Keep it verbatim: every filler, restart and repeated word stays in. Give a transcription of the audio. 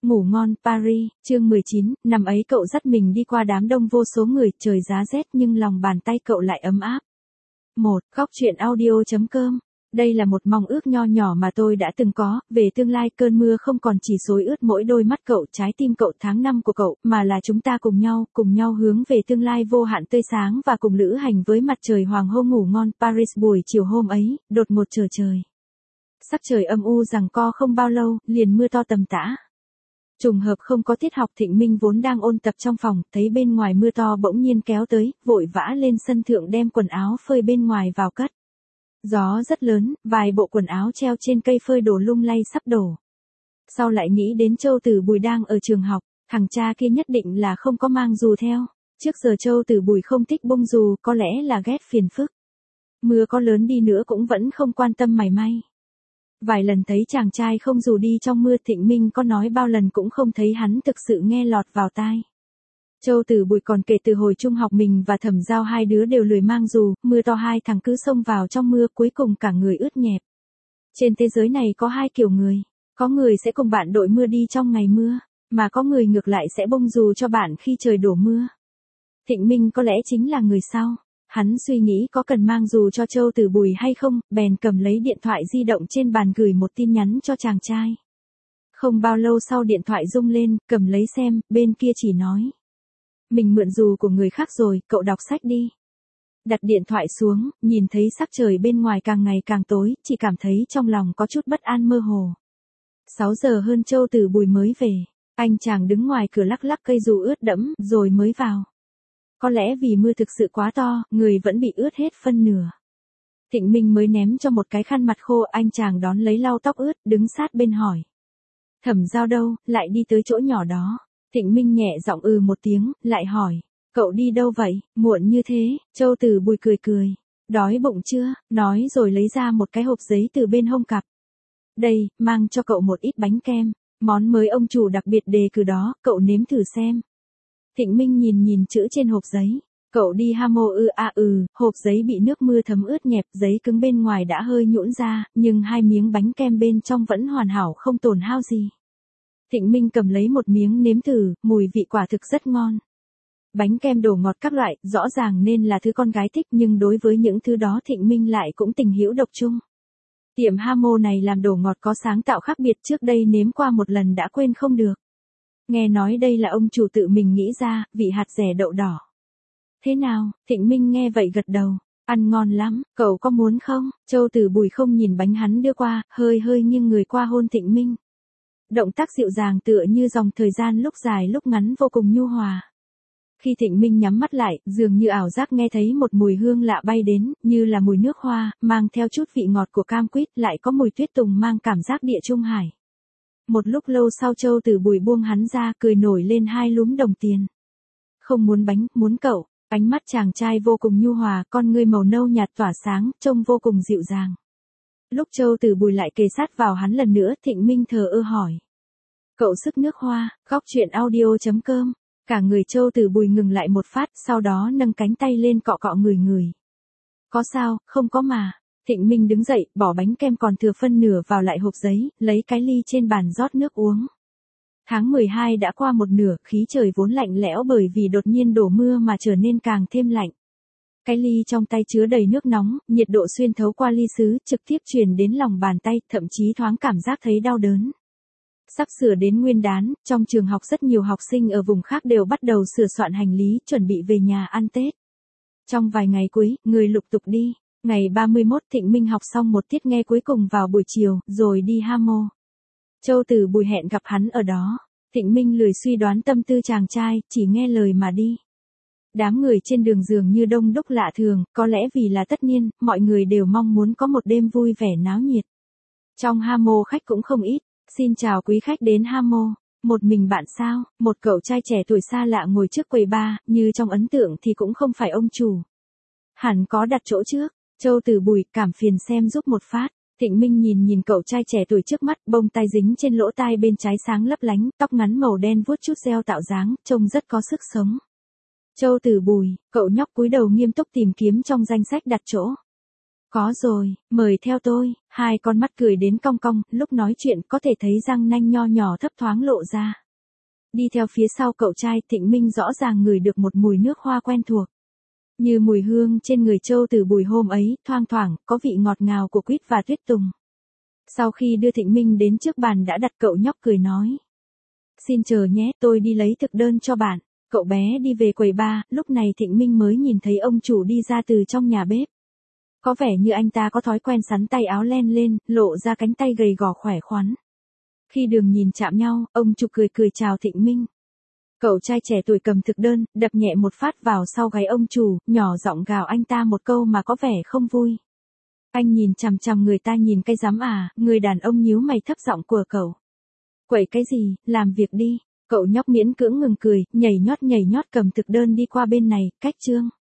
Ngủ ngon Paris, chương mười chín, năm ấy cậu dắt mình đi qua đám đông vô số người, trời giá rét nhưng lòng bàn tay cậu lại ấm áp. một. Góc truyện audio chấm com. Đây là một mong ước nho nhỏ mà tôi đã từng có, về tương lai cơn mưa không còn chỉ xối ướt mỗi đôi mắt cậu, trái tim cậu, tháng năm của cậu, mà là chúng ta cùng nhau, cùng nhau hướng về tương lai vô hạn tươi sáng và cùng lữ hành với mặt trời hoàng hôn. Ngủ ngon Paris. Buổi chiều hôm ấy, đột ngột trở trời. Sắc trời âm u giằng co không bao lâu, liền mưa to tầm tã. Trùng hợp không có tiết học, Thịnh Minh vốn đang ôn tập trong phòng, thấy bên ngoài mưa to bỗng nhiên kéo tới, vội vã lên sân thượng đem quần áo phơi bên ngoài vào cất. Gió rất lớn, vài bộ quần áo treo trên cây phơi đổ lung lay sắp đổ. Sau lại nghĩ đến Châu Tử Bùi đang ở trường học, thằng cha kia nhất định là không có mang dù theo. Trước giờ Châu Tử Bùi không thích bông dù, có lẽ là ghét phiền phức. Mưa có lớn đi nữa cũng vẫn không quan tâm mảy may. Vài lần thấy chàng trai không dù đi trong mưa, Thịnh Minh có nói bao lần cũng không thấy hắn thực sự nghe lọt vào tai. Châu Tử Bùi còn kể từ hồi trung học mình và Thẩm Giao hai đứa đều lười mang dù, mưa to hai thằng cứ xông vào trong mưa, cuối cùng cả người ướt nhẹp. Trên thế giới này có hai kiểu người, có người sẽ cùng bạn đội mưa đi trong ngày mưa, mà có người ngược lại sẽ bông dù cho bạn khi trời đổ mưa. Thịnh Minh có lẽ chính là người sau. Hắn suy nghĩ có cần mang dù cho Châu Tử Bùi hay không, bèn cầm lấy điện thoại di động trên bàn gửi một tin nhắn cho chàng trai. Không bao lâu sau điện thoại rung lên, cầm lấy xem, bên kia chỉ nói: mình mượn dù của người khác rồi, cậu đọc sách đi. Đặt điện thoại xuống, nhìn thấy sắc trời bên ngoài càng ngày càng tối, chỉ cảm thấy trong lòng có chút bất an mơ hồ. sáu giờ hơn Châu Tử Bùi mới về, anh chàng đứng ngoài cửa lắc lắc cây dù ướt đẫm, rồi mới vào. Có lẽ vì mưa thực sự quá to, người vẫn bị ướt hết phân nửa. Thịnh Minh mới ném cho một cái khăn mặt khô, anh chàng đón lấy lau tóc ướt, đứng sát bên hỏi: Thẩm Giao đâu, lại đi tới chỗ nhỏ đó? Thịnh Minh nhẹ giọng ừ một tiếng, lại hỏi: cậu đi đâu vậy, muộn như thế? Châu Tử Bùi cười cười: đói bụng chưa? Nói rồi lấy ra một cái hộp giấy từ bên hông cặp. Đây, mang cho cậu một ít bánh kem, món mới ông chủ đặc biệt đề cử đó, cậu nếm thử xem. Thịnh Minh nhìn nhìn chữ trên hộp giấy. Cậu đi Hamo ư? À ừ, hộp giấy bị nước mưa thấm ướt nhẹp, giấy cứng bên ngoài đã hơi nhũn ra, nhưng hai miếng bánh kem bên trong vẫn hoàn hảo không tổn hao gì. Thịnh Minh cầm lấy một miếng nếm thử, mùi vị quả thực rất ngon. Bánh kem đồ ngọt các loại, rõ ràng nên là thứ con gái thích, nhưng đối với những thứ đó Thịnh Minh lại cũng tình hữu độc chung. Tiệm Hamo này làm đồ ngọt có sáng tạo khác biệt, trước đây nếm qua một lần đã quên không được. Nghe nói đây là ông chủ tự mình nghĩ ra, vị hạt dẻ đậu đỏ. Thế nào? Thịnh Minh nghe vậy gật đầu. Ăn ngon lắm, cậu có muốn không? Châu Tử Bùi không nhìn bánh hắn đưa qua, hơi hơi nghiêng người qua hôn Thịnh Minh. Động tác dịu dàng tựa như dòng thời gian lúc dài lúc ngắn vô cùng nhu hòa. Khi Thịnh Minh nhắm mắt lại, dường như ảo giác nghe thấy một mùi hương lạ bay đến, như là mùi nước hoa, mang theo chút vị ngọt của cam quýt, lại có mùi tuyết tùng mang cảm giác địa trung hải. Một lúc lâu sau Châu Tử Bùi buông hắn ra, cười nổi lên hai lúm đồng tiền. Không muốn bánh, muốn cậu. Ánh mắt chàng trai vô cùng nhu hòa, con ngươi màu nâu nhạt tỏa sáng, trông vô cùng dịu dàng. Lúc Châu Tử Bùi lại kề sát vào hắn lần nữa, Thịnh Minh thờ ơ hỏi: cậu sức nước hoa? Góc truyện audio chấm com. Cả người Châu Tử Bùi ngừng lại một phát, sau đó nâng cánh tay lên cọ cọ người người. Có sao? Không có mà. Thịnh Minh đứng dậy, bỏ bánh kem còn thừa phân nửa vào lại hộp giấy, lấy cái ly trên bàn rót nước uống. Tháng mười hai đã qua một nửa, khí trời vốn lạnh lẽo bởi vì đột nhiên đổ mưa mà trở nên càng thêm lạnh. Cái ly trong tay chứa đầy nước nóng, nhiệt độ xuyên thấu qua ly sứ, trực tiếp truyền đến lòng bàn tay, thậm chí thoáng cảm giác thấy đau đớn. Sắp sửa đến Nguyên đán, trong trường học rất nhiều học sinh ở vùng khác đều bắt đầu sửa soạn hành lý, chuẩn bị về nhà ăn Tết. Trong vài ngày cuối, người lục tục đi. Ngày ba mươi mốt Thịnh Minh học xong một tiết nghe cuối cùng vào buổi chiều, rồi đi Hamo. Châu Tử Bùi hẹn gặp hắn ở đó. Thịnh Minh lười suy đoán tâm tư chàng trai, chỉ nghe lời mà đi. Đám người trên đường dường như đông đúc lạ thường, có lẽ vì là tất niên, mọi người đều mong muốn có một đêm vui vẻ náo nhiệt. Trong Hamo khách cũng không ít. Xin chào quý khách đến Hamo. Một mình bạn sao? Một cậu trai trẻ tuổi xa lạ ngồi trước quầy bar, như trong ấn tượng thì cũng không phải ông chủ. Hẳn có đặt chỗ trước. Châu Tử Bùi, cảm phiền xem giúp một phát. Thịnh Minh nhìn nhìn cậu trai trẻ tuổi trước mắt, bông tai dính trên lỗ tai bên trái sáng lấp lánh, tóc ngắn màu đen vuốt chút gel tạo dáng, trông rất có sức sống. Châu Tử Bùi, cậu nhóc cúi đầu nghiêm túc tìm kiếm trong danh sách đặt chỗ. Có rồi, mời theo tôi, hai con mắt cười đến cong cong, lúc nói chuyện có thể thấy răng nanh nho nhỏ thấp thoáng lộ ra. Đi theo phía sau cậu trai, Thịnh Minh rõ ràng ngửi được một mùi nước hoa quen thuộc. Như mùi hương trên người Châu từ buổi hôm ấy, thoang thoảng, có vị ngọt ngào của quýt và tuyết tùng. Sau khi đưa Thịnh Minh đến trước bàn đã đặt, cậu nhóc cười nói. Xin chờ nhé, tôi đi lấy thực đơn cho bạn. Cậu bé đi về quầy bar, lúc này Thịnh Minh mới nhìn thấy ông chủ đi ra từ trong nhà bếp. Có vẻ như anh ta có thói quen sắn tay áo len lên, lộ ra cánh tay gầy gò khỏe khoắn. Khi đường nhìn chạm nhau, ông chủ cười cười chào Thịnh Minh. Cậu trai trẻ tuổi cầm thực đơn, đập nhẹ một phát vào sau gáy ông chủ, nhỏ giọng gào anh ta một câu mà có vẻ không vui. Anh nhìn chằm chằm người ta nhìn cái dám à, người đàn ông nhíu mày thấp giọng của cậu. Quậy cái gì, làm việc đi. Cậu nhóc miễn cưỡng ngừng cười, nhảy nhót nhảy nhót cầm thực đơn đi qua bên này, cách chương.